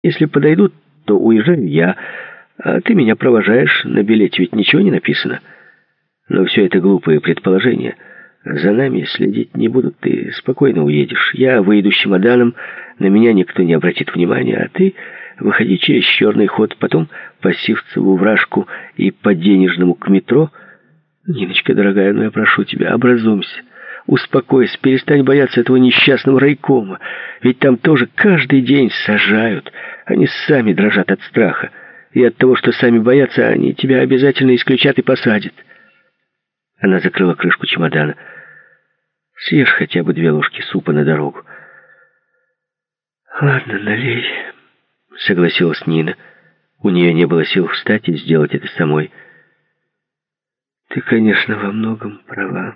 Если подойдут, то уезжаю я, а ты меня провожаешь. На билете ведь ничего не написано. Но все это глупые предположения. За нами следить не будут, ты спокойно уедешь. Я выйду с чемоданом, на меня никто не обратит внимания, а ты выходи через черный ход, потом по Сивцеву вражку и по Денежному к метро. Ниночка, дорогая, ну я прошу тебя, образумься. Успокойся, перестань бояться этого несчастного райкома. Ведь там тоже каждый день сажают. Они сами дрожат от страха. И от того, что сами боятся, они тебя обязательно исключат и посадят. Она закрыла крышку чемодана. Съешь хотя бы 2 ложки супа на дорогу. Ладно, налей, согласилась Нина. У нее не было сил встать и сделать это самой. Ты, конечно, во многом права.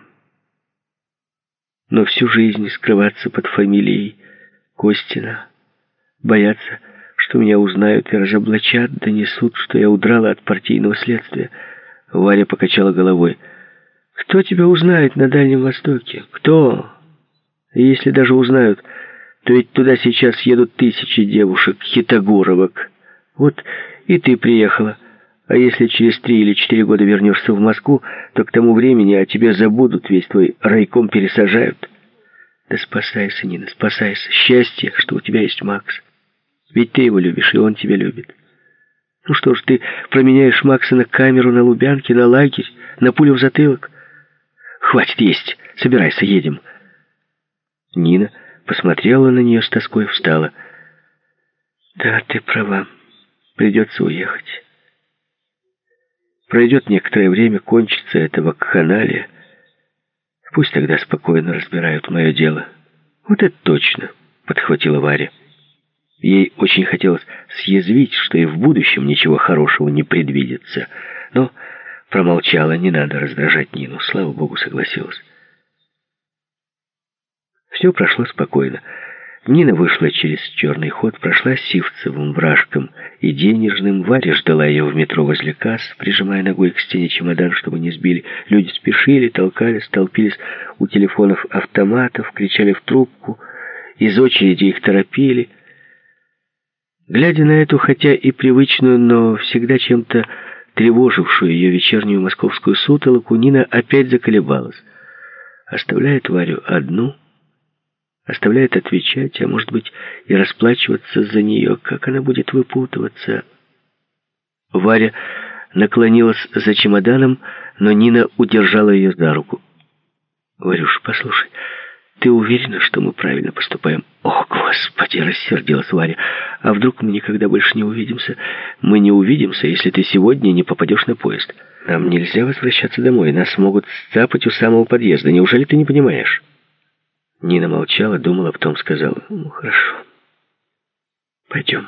Но всю жизнь скрываться под фамилией Костина, бояться, что меня узнают и разоблачат, донесут, что я удрала от партийного следствия. Варя покачала головой. Кто тебя узнает на Дальнем Востоке? Кто? И если даже узнают, то ведь туда сейчас едут тысячи девушек, хитогоровок. Вот и ты приехала. А если через 3 или 4 года вернешься в Москву, то к тому времени о тебе забудут, весь твой райком пересажают. Да спасайся, Нина, спасайся. Счастье, что у тебя есть Макс. Ведь ты его любишь, и он тебя любит. Ну что ж, ты променяешь Макса на камеру, на Лубянке, на лагерь, на пулю в затылок? Хватит есть, собирайся, едем. Нина посмотрела на нее с тоской, встала. Да, ты права, придется уехать. Пройдет некоторое время, кончится эта вакханалия. Пусть тогда спокойно разбирают мое дело. Вот это точно, подхватила Варя. Ей очень хотелось съязвить, что и в будущем ничего хорошего не предвидится. Но промолчала, не надо раздражать Нину. Слава Богу, согласилась. Все прошло спокойно. Нина вышла через черный ход, прошла Сивцевым, Вражком и Денежным. Варя ждала ее в метро возле касс, прижимая ногой к стене чемодан, чтобы не сбили. Люди спешили, толкались, толпились у телефонов автоматов, кричали в трубку. Из очереди их торопили. Глядя на эту, хотя и привычную, но всегда чем-то тревожившую ее вечернюю московскую сутолоку, Нина опять заколебалась. Оставляет Варю одну, оставляет отвечать, а может быть и расплачиваться за нее. Как она будет выпутываться? Варя наклонилась за чемоданом, но Нина удержала ее за руку. «Варюш, послушай, ты уверена, что мы правильно поступаем?» «О, Господи!» — рассердилась Варя. «А вдруг мы никогда больше не увидимся?» «Мы не увидимся, если ты сегодня не попадешь на поезд. Нам нельзя возвращаться домой, нас могут сцапать у самого подъезда. Неужели ты не понимаешь?» Нина молчала, думала, потом сказала: «Ну, хорошо. Пойдем».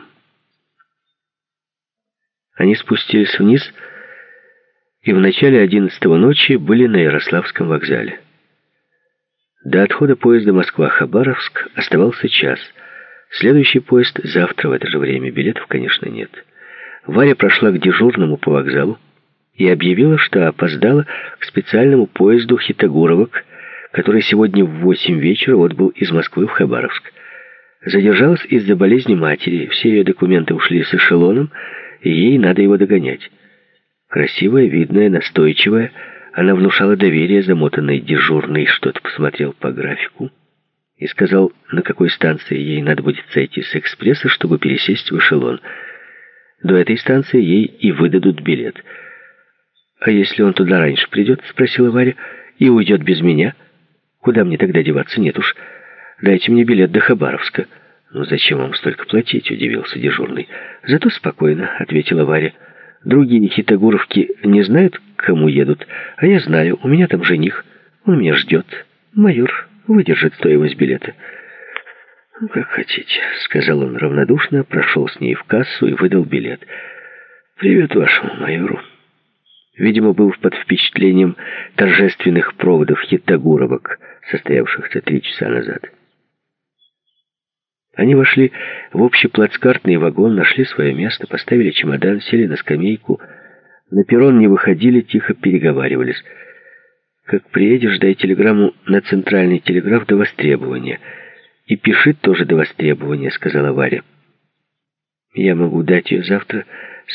Они спустились вниз и в начале 11-го ночи были на Ярославском вокзале. До отхода поезда Москва-Хабаровск оставался час. Следующий поезд завтра в это же время. Билетов, конечно, нет. Варя прошла к дежурному по вокзалу и объявила, что опоздала к специальному поезду хитогоровок, который сегодня в 8 вечера отбыл из Москвы в Хабаровск. Задержалась из-за болезни матери. Все ее документы ушли с эшелоном, и ей надо его догонять. Красивая, видная, настойчивая, она внушала доверие. Замотанный дежурный что-то посмотрел по графику и сказал, на какой станции ей надо будет сойти с экспресса, чтобы пересесть в эшелон. До этой станции ей и выдадут билет. «А если он туда раньше придет?» — спросила Варя. «И уйдет без меня? Куда мне тогда деваться? Нет уж. Дайте мне билет до Хабаровска». «Ну зачем вам столько платить?» — удивился дежурный. «Зато спокойно», — ответила Варя. «Другие хитогоровки не знают, к кому едут, а я знаю, у меня там жених. Он меня ждет. Майор выдержит стоимость билета». «Ну, как хотите», — сказал он равнодушно, прошел с ней в кассу и выдал билет. «Привет вашему майору». Видимо, был под впечатлением торжественных проводов хитогоровок, состоявшихся 3 часа назад. Они вошли в общеплацкартный вагон, нашли свое место, поставили чемодан, сели на скамейку. На перрон не выходили, тихо переговаривались. «Как приедешь, дай телеграмму на центральный телеграф до востребования. И пиши тоже до востребования», — сказала Варя. Я могу дать ее завтра